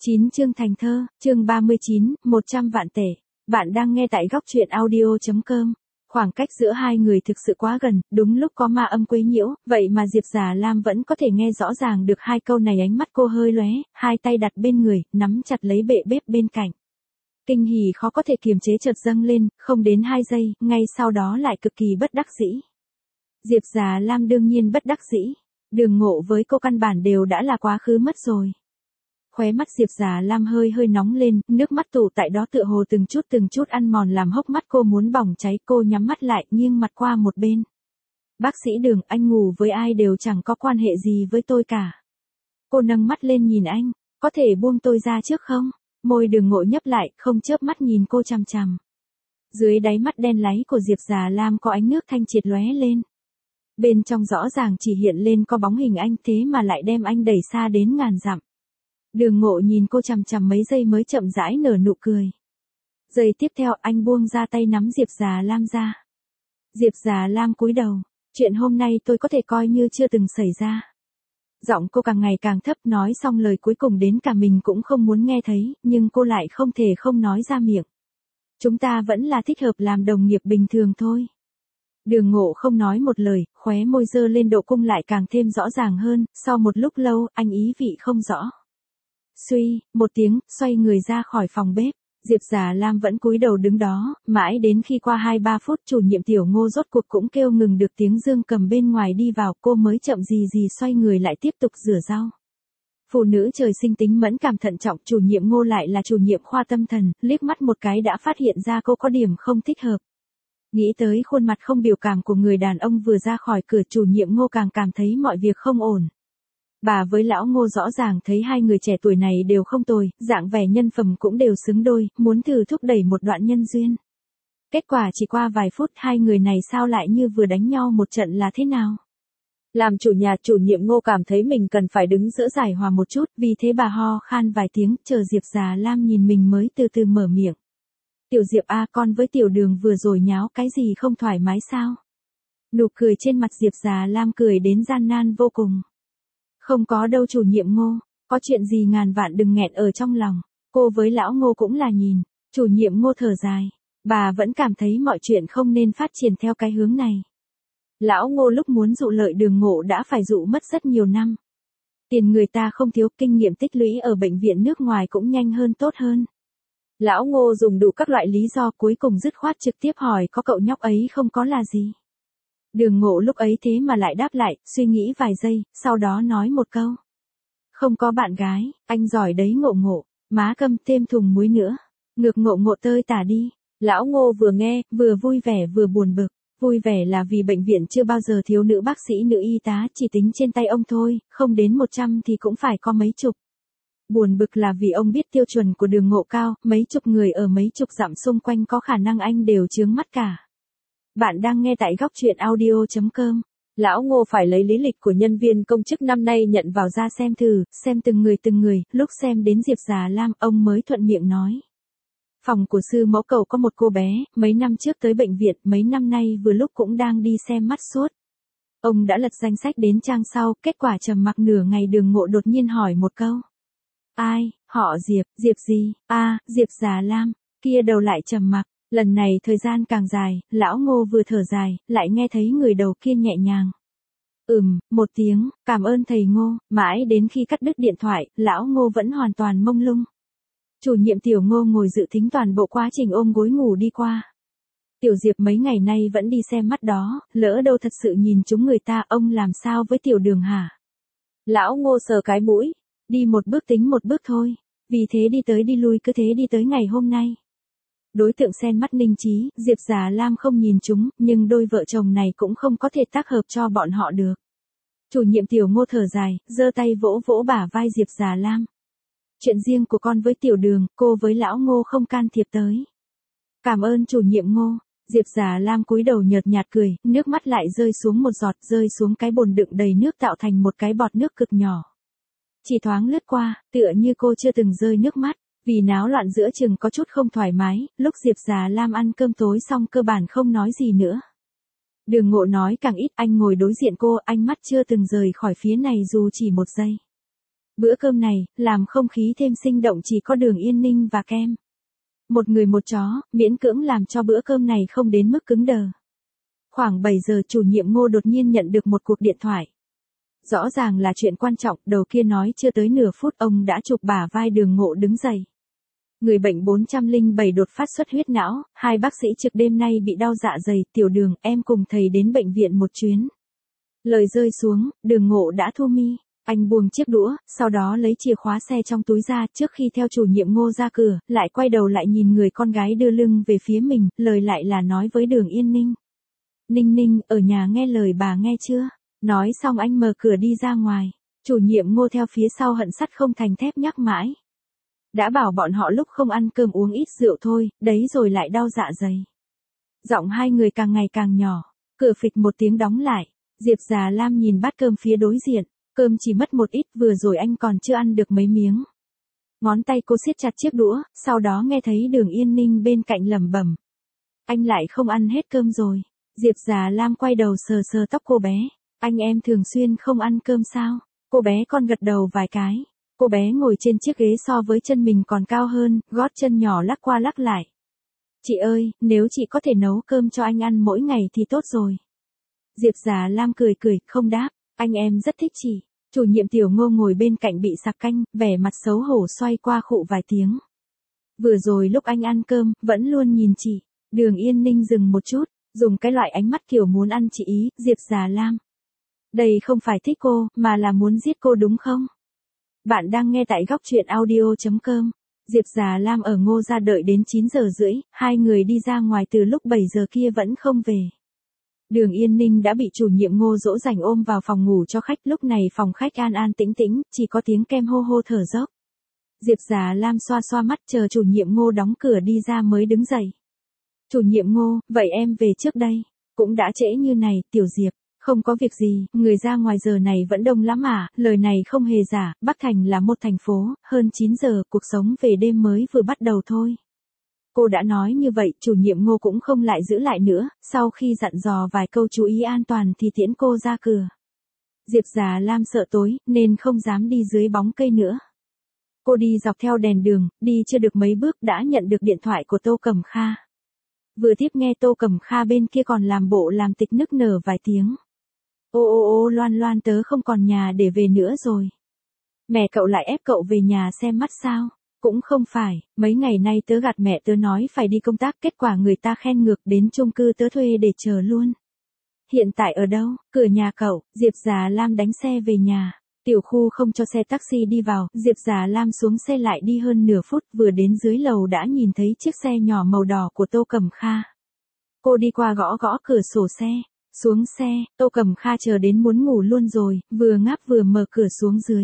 9 chương thành thơ, chương 39, 100 vạn tệ. Bạn đang nghe tại góc truyện audio.com. Khoảng cách giữa hai người thực sự quá gần, đúng lúc có ma âm quấy nhiễu, vậy mà Diệp Già Lam vẫn có thể nghe rõ ràng được hai câu này. Ánh mắt cô hơi lóe, hai tay đặt bên người, nắm chặt lấy bệ bếp bên cạnh. Kinh hỉ khó có thể kiềm chế chợt dâng lên, không đến 2 giây, ngay sau đó lại cực kỳ bất đắc dĩ. Diệp Già Lam đương nhiên bất đắc dĩ, Đường Ngộ với cô căn bản đều đã là quá khứ mất rồi. Khóe mắt Diệp Già Lam hơi nóng lên, nước mắt tụ tại đó tựa hồ từng chút ăn mòn làm hốc mắt cô muốn bỏng cháy. Cô nhắm mắt lại, nghiêng mặt qua một bên. Bác sĩ Đường, anh ngủ với ai đều chẳng có quan hệ gì với tôi cả. Cô nâng mắt lên nhìn anh, có thể buông tôi ra trước không? Môi Đường Ngộ nhấp lại, không chớp mắt nhìn cô chằm chằm. Dưới đáy mắt đen láy của Diệp Già Lam có ánh nước thanh triệt lóe lên. Bên trong rõ ràng chỉ hiện lên có bóng hình anh, thế mà lại đem anh đẩy xa đến ngàn dặm. Đường Ngộ nhìn cô chằm chằm mấy giây mới chậm rãi nở nụ cười. Giây tiếp theo anh buông ra tay nắm Diệp Già Lam ra. Diệp Già Lam cúi đầu, chuyện hôm nay tôi có thể coi như chưa từng xảy ra. Giọng cô càng ngày càng thấp, nói xong lời cuối cùng đến cả mình cũng không muốn nghe thấy, nhưng cô lại không thể không nói ra miệng. Chúng ta vẫn là thích hợp làm đồng nghiệp bình thường thôi. Đường Ngộ không nói một lời, khóe môi dơ lên, độ cung lại càng thêm rõ ràng hơn, sau một lúc lâu, anh ý vị không rõ. Suy, một tiếng, xoay người ra khỏi phòng bếp. Diệp Già Lam vẫn cúi đầu đứng đó, mãi đến khi qua 2-3 phút chủ nhiệm Tiểu Ngô rốt cuộc cũng kêu ngừng được tiếng Dương Cầm bên ngoài đi vào, cô mới chậm gì xoay người lại tiếp tục rửa rau. Phụ nữ trời sinh tính mẫn cảm thận trọng, chủ nhiệm Ngô lại là chủ nhiệm khoa tâm thần, liếc mắt một cái đã phát hiện ra cô có điểm không thích hợp. Nghĩ tới khuôn mặt không biểu cảm của người đàn ông vừa ra khỏi cửa, chủ nhiệm Ngô càng cảm thấy mọi việc không ổn. Bà với lão Ngô rõ ràng thấy hai người trẻ tuổi này đều không tồi, dạng vẻ nhân phẩm cũng đều xứng đôi, muốn thử thúc đẩy một đoạn nhân duyên. Kết quả chỉ qua vài phút hai người này sao lại như vừa đánh nhau một trận là thế nào? Làm chủ nhà, chủ nhiệm Ngô cảm thấy mình cần phải đứng giữa giải hòa một chút, vì thế bà ho khan vài tiếng, chờ Diệp Già Lam nhìn mình mới từ từ mở miệng. Tiểu Diệp a, con với Tiểu Đường vừa rồi nháo cái gì không thoải mái sao? Nụ cười trên mặt Diệp Già Lam cười đến gian nan vô cùng. Không có đâu chủ nhiệm Ngô, có chuyện gì ngàn vạn đừng nghẹn ở trong lòng. Cô với lão Ngô cũng là nhìn. Chủ nhiệm Ngô thở dài, bà vẫn cảm thấy mọi chuyện không nên phát triển theo cái hướng này. Lão Ngô lúc muốn dụ lợi Đường Ngộ đã phải dụ mất rất nhiều năm. Tiền người ta không thiếu, kinh nghiệm tích lũy ở bệnh viện nước ngoài cũng nhanh hơn tốt hơn. Lão Ngô dùng đủ các loại lý do, cuối cùng dứt khoát trực tiếp hỏi có cậu nhóc ấy không có là gì. Đường Ngộ lúc ấy thế mà lại đáp lại, suy nghĩ vài giây, sau đó nói một câu. Không có bạn gái, anh giỏi đấy Ngộ Ngộ, má câm thêm thùng muối nữa. Ngược Ngộ Ngộ tơi tả đi. Lão Ngô vừa nghe, vừa vui vẻ vừa buồn bực. Vui vẻ là vì bệnh viện chưa bao giờ thiếu nữ bác sĩ nữ y tá, chỉ tính trên tay ông thôi, không đến 100 thì cũng phải có mấy chục. Buồn bực là vì ông biết tiêu chuẩn của Đường Ngộ cao, mấy chục người ở mấy chục dặm xung quanh có khả năng anh đều chướng mắt cả. Bạn đang nghe tại góc truyện audio.com. Lão Ngô phải lấy lý lịch của nhân viên công chức năm nay nhận vào ra xem thử, xem từng người, lúc xem đến Diệp Già Lam, ông mới thuận miệng nói. Phòng của sư mẫu cầu có một cô bé, mấy năm trước tới bệnh viện, mấy năm nay vừa lúc cũng đang đi xem mắt suốt. Ông đã lật danh sách đến trang sau, kết quả trầm mặc nửa ngày Đường Ngộ đột nhiên hỏi một câu. Ai, họ Diệp, Diệp gì, Diệp Già Lam, kia đầu lại trầm mặc. Lần này thời gian càng dài, lão Ngô vừa thở dài, lại nghe thấy người đầu kia nhẹ nhàng. Một tiếng, cảm ơn thầy Ngô, mãi đến khi cắt đứt điện thoại, lão Ngô vẫn hoàn toàn mông lung. Chủ nhiệm Tiểu Ngô ngồi dự thính toàn bộ quá trình ôm gối ngủ đi qua. Tiểu Diệp mấy ngày nay vẫn đi xem mắt đó, lỡ đâu thật sự nhìn chúng người ta, ông làm sao với Tiểu Đường hả? Lão Ngô sờ cái mũi, đi một bước tính một bước thôi, vì thế đi tới đi lui cứ thế đi tới ngày hôm nay. Đối tượng xen mắt ninh trí, Diệp Già Lam không nhìn chúng, nhưng đôi vợ chồng này cũng không có thể tác hợp cho bọn họ được. Chủ nhiệm Tiểu Ngô thở dài, giơ tay vỗ vỗ bả vai Diệp Già Lam. Chuyện riêng của con với Tiểu Đường, cô với lão Ngô không can thiệp tới. Cảm ơn chủ nhiệm Ngô. Diệp Già Lam cúi đầu nhợt nhạt cười, nước mắt lại rơi xuống một giọt, rơi xuống cái bồn đựng đầy nước tạo thành một cái bọt nước cực nhỏ. Chỉ thoáng lướt qua, tựa như cô chưa từng rơi nước mắt. Vì náo loạn giữa chừng có chút không thoải mái, lúc Diệp Già Lam ăn cơm tối xong cơ bản không nói gì nữa. Đường Ngộ nói càng ít, anh ngồi đối diện cô, ánh mắt chưa từng rời khỏi phía này dù chỉ một giây. Bữa cơm này, làm không khí thêm sinh động chỉ có Đường Yên Ninh và kem. Một người một chó, miễn cưỡng làm cho bữa cơm này không đến mức cứng đờ. Khoảng 7 giờ chủ nhiệm Ngô đột nhiên nhận được một cuộc điện thoại. Rõ ràng là chuyện quan trọng, đầu kia nói chưa tới nửa phút ông đã chụp bả vai Đường Ngộ đứng dậy. Người bệnh 407 đột phát xuất huyết não, 2 bác sĩ trực đêm nay bị đau dạ dày, tiểu Đường, em cùng thầy đến bệnh viện một chuyến. Lời rơi xuống, Đường Ngộ đã thu mi. Anh buông chiếc đũa, sau đó lấy chìa khóa xe trong túi ra trước khi theo chủ nhiệm Ngô ra cửa, lại quay đầu lại nhìn người con gái đưa lưng về phía mình, lời lại là nói với Đường Yên Ninh. Ninh Ninh, ở nhà nghe lời bà nghe chưa? Nói xong anh mở cửa đi ra ngoài. Chủ nhiệm Ngô theo phía sau hận sắt không thành thép nhắc mãi. Đã bảo bọn họ lúc không ăn cơm uống ít rượu thôi, đấy rồi lại đau dạ dày. Giọng hai người càng ngày càng nhỏ, cửa phịch một tiếng đóng lại. Diệp Già Lam nhìn bát cơm phía đối diện, cơm chỉ mất một ít, vừa rồi anh còn chưa ăn được mấy miếng. Ngón tay cô siết chặt chiếc đũa, sau đó nghe thấy Đường Yên Ninh bên cạnh lẩm bẩm. Anh lại không ăn hết cơm rồi. Diệp Già Lam quay đầu sờ sờ tóc cô bé. Anh em thường xuyên không ăn cơm sao? Cô bé con gật đầu vài cái. Cô bé ngồi trên chiếc ghế so với chân mình còn cao hơn, gót chân nhỏ lắc qua lắc lại. Chị ơi, nếu chị có thể nấu cơm cho anh ăn mỗi ngày thì tốt rồi. Diệp Già Lam cười cười, không đáp. Anh em rất thích chị. Chủ nhiệm Tiểu Ngô ngồi bên cạnh bị sặc canh, vẻ mặt xấu hổ xoay qua khụ vài tiếng. Vừa rồi lúc anh ăn cơm, vẫn luôn nhìn chị. Đường Yên Ninh dừng một chút, dùng cái loại ánh mắt kiểu muốn ăn chị ý, Diệp Già Lam. Đây không phải thích cô, mà là muốn giết cô đúng không? Bạn đang nghe tại góc truyện audio.com. Diệp Già Lam ở Ngô ra đợi đến 9 giờ rưỡi, hai người đi ra ngoài từ lúc 7 giờ kia vẫn không về. Đường Yên Ninh đã bị chủ nhiệm Ngô dỗ dành ôm vào phòng ngủ cho khách, lúc này phòng khách an an tĩnh tĩnh, chỉ có tiếng kem hô hô thở dốc. Diệp Già Lam xoa xoa mắt chờ chủ nhiệm Ngô đóng cửa đi ra mới đứng dậy. Chủ nhiệm Ngô, vậy em về trước đây. Cũng đã trễ như này, Tiểu Diệp. Không có việc gì, người ra ngoài giờ này vẫn đông lắm à, lời này không hề giả, Bắc Thành là một thành phố, hơn 9 giờ, cuộc sống về đêm mới vừa bắt đầu thôi. Cô đã nói như vậy, chủ nhiệm Ngô cũng không lại giữ lại nữa, sau khi dặn dò vài câu chú ý an toàn thì tiễn cô ra cửa. Diệp Già Lam sợ tối, nên không dám đi dưới bóng cây nữa. Cô đi dọc theo đèn đường, đi chưa được mấy bước đã nhận được điện thoại của Tô Cẩm Kha. Vừa tiếp nghe Tô Cẩm Kha bên kia còn làm bộ làm tịch nức nở vài tiếng. Ô Loan Loan, tớ không còn nhà để về nữa rồi. Mẹ cậu lại ép cậu về nhà xem mắt sao? Cũng không phải, mấy ngày nay tớ gạt mẹ tớ nói phải đi công tác, kết quả người ta khen ngược, đến chung cư tớ thuê để chờ luôn. Hiện tại ở đâu? Cửa nhà cậu. Diệp Già Lam đánh xe về nhà. Tiểu khu không cho xe taxi đi vào, Diệp Già Lam xuống xe lại đi hơn nửa phút, vừa đến dưới lầu đã nhìn thấy chiếc xe nhỏ màu đỏ của Tô Cẩm Kha. Cô đi qua gõ gõ cửa sổ xe. Xuống xe, Tô Cẩm Kha chờ đến muốn ngủ luôn rồi, vừa ngáp vừa mở cửa xuống dưới.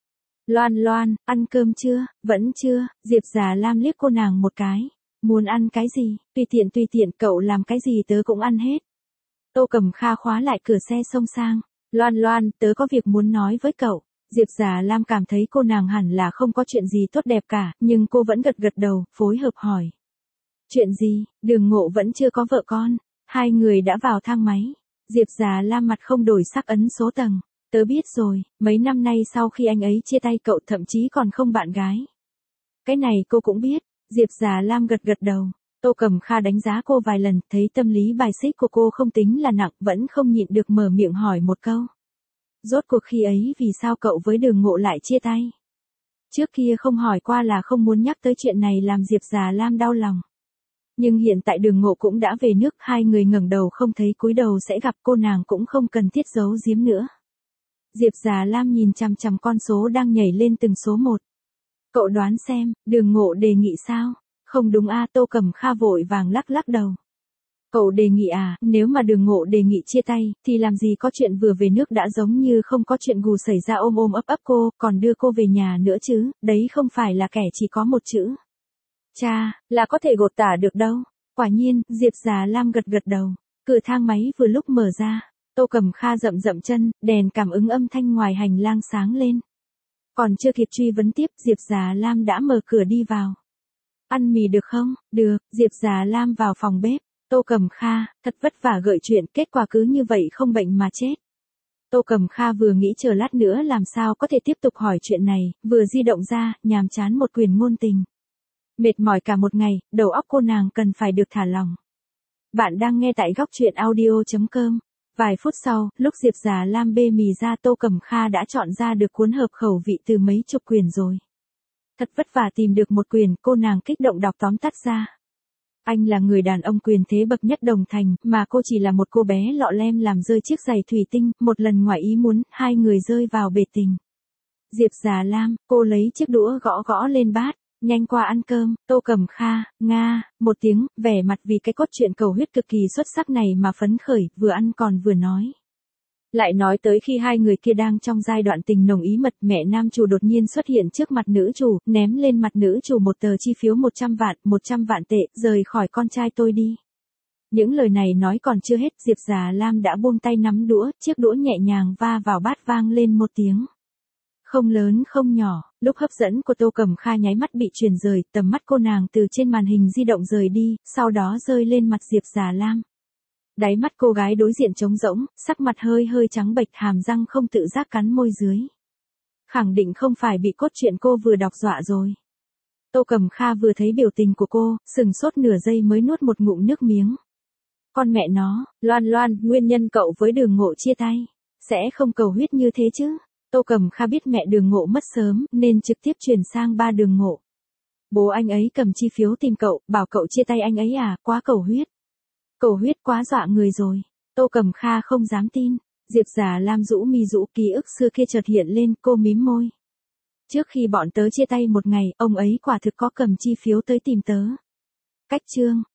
Loan Loan, ăn cơm chưa? Vẫn chưa. Diệp Già Lam liếc cô nàng một cái. Muốn ăn cái gì? Tùy tiện, cậu làm cái gì tớ cũng ăn hết. Tô Cẩm Kha khóa lại cửa xe xông sang. Loan Loan, tớ có việc muốn nói với cậu. Diệp Già Lam cảm thấy cô nàng hẳn là không có chuyện gì tốt đẹp cả, nhưng cô vẫn gật gật đầu, phối hợp hỏi. Chuyện gì? Đường Ngộ vẫn chưa có vợ con. Hai người đã vào thang máy. Diệp Già Lam mặt không đổi sắc ấn số tầng. Tớ biết rồi, mấy năm nay sau khi anh ấy chia tay cậu thậm chí còn không bạn gái. Cái này cô cũng biết. Diệp Già Lam gật gật đầu. Tô Cẩm Kha đánh giá cô vài lần, thấy tâm lý bài xích của cô không tính là nặng, vẫn không nhịn được mở miệng hỏi một câu. Rốt cuộc khi ấy vì sao cậu với Đường Ngộ lại chia tay? Trước kia không hỏi qua là không muốn nhắc tới chuyện này làm Diệp Già Lam đau lòng. Nhưng hiện tại Đường Ngộ cũng đã về nước, hai người ngẩng đầu không thấy cúi đầu sẽ gặp, cô nàng cũng không cần thiết giấu giếm nữa. Diệp Già Lam nhìn chằm chằm con số đang nhảy lên từng số một. Cậu đoán xem, Đường Ngộ đề nghị sao? Không đúng a, Tô Cẩm Kha vội vàng lắc lắc đầu. Cậu đề nghị à, nếu mà Đường Ngộ đề nghị chia tay, thì làm gì có chuyện vừa về nước đã giống như không có chuyện gù xảy ra ôm ôm ấp ấp cô, còn đưa cô về nhà nữa chứ, đấy không phải là kẻ chỉ có một chữ. Cha, là có thể gột tả được đâu. Quả nhiên, Diệp Già Lam gật gật đầu. Cửa thang máy vừa lúc mở ra. Tô Cẩm Kha rậm rậm chân, đèn cảm ứng âm thanh ngoài hành lang sáng lên. Còn chưa kịp truy vấn tiếp, Diệp Già Lam đã mở cửa đi vào. Ăn mì được không? Được. Diệp Già Lam vào phòng bếp. Tô Cẩm Kha, thật vất vả gợi chuyện, kết quả cứ như vậy không bệnh mà chết. Tô Cẩm Kha vừa nghĩ chờ lát nữa làm sao có thể tiếp tục hỏi chuyện này, vừa di động ra, nhàm chán một quyển ngôn tình. Mệt mỏi cả một ngày, đầu óc cô nàng cần phải được thả lỏng. Bạn đang nghe tại góc truyện audio.com. Vài phút sau, lúc Diệp Già Lam bê mì ra, Tô Cẩm Kha đã chọn ra được cuốn hợp khẩu vị từ mấy chục quyển rồi. Thật vất vả tìm được một quyển, cô nàng kích động đọc tóm tắt ra. Anh là người đàn ông quyền thế bậc nhất Đồng Thành, mà cô chỉ là một cô bé lọ lem làm rơi chiếc giày thủy tinh, một lần ngoài ý muốn, hai người rơi vào bể tình. Diệp Già Lam, cô lấy chiếc đũa gõ gõ lên bát, nhanh qua ăn cơm. Tô Cẩm Kha, nga, một tiếng, vẻ mặt vì cái cốt truyện cầu huyết cực kỳ xuất sắc này mà phấn khởi, vừa ăn còn vừa nói. Lại nói tới khi hai người kia đang trong giai đoạn tình nồng ý mật, mẹ nam chủ đột nhiên xuất hiện trước mặt nữ chủ, ném lên mặt nữ chủ một tờ chi phiếu 100 vạn tệ, rời khỏi con trai tôi đi. Những lời này nói còn chưa hết, Diệp Già Lam đã buông tay nắm đũa, chiếc đũa nhẹ nhàng va vào bát vang lên một tiếng. Không lớn không nhỏ, lúc hấp dẫn của Tô Cẩm Kha nháy mắt bị chuyển rời, tầm mắt cô nàng từ trên màn hình di động rời đi, sau đó rơi lên mặt Diệp Già Lam. Đáy mắt cô gái đối diện trống rỗng, sắc mặt hơi hơi trắng bệch, hàm răng không tự giác cắn môi dưới. Khẳng định không phải bị cốt truyện cô vừa đọc dọa rồi. Tô Cẩm Kha vừa thấy biểu tình của cô, sừng sốt nửa giây mới nuốt một ngụm nước miếng. Con mẹ nó, Loan, nguyên nhân cậu với Đường Ngộ chia tay, sẽ không cầu huyết như thế chứ. Tô Cẩm Kha biết mẹ Đường Ngộ mất sớm, nên trực tiếp chuyển sang ba Đường Ngộ. Bố anh ấy cầm chi phiếu tìm cậu, bảo cậu chia tay anh ấy à, quá cầu huyết. Cầu huyết quá dọa người rồi. Tô Cẩm Kha không dám tin. Diệp Già Lam rũ mi rũ, ký ức xưa kia chợt hiện lên, cô mím môi. Trước khi bọn tớ chia tay một ngày, ông ấy quả thực có cầm chi phiếu tới tìm tớ. Cách chương.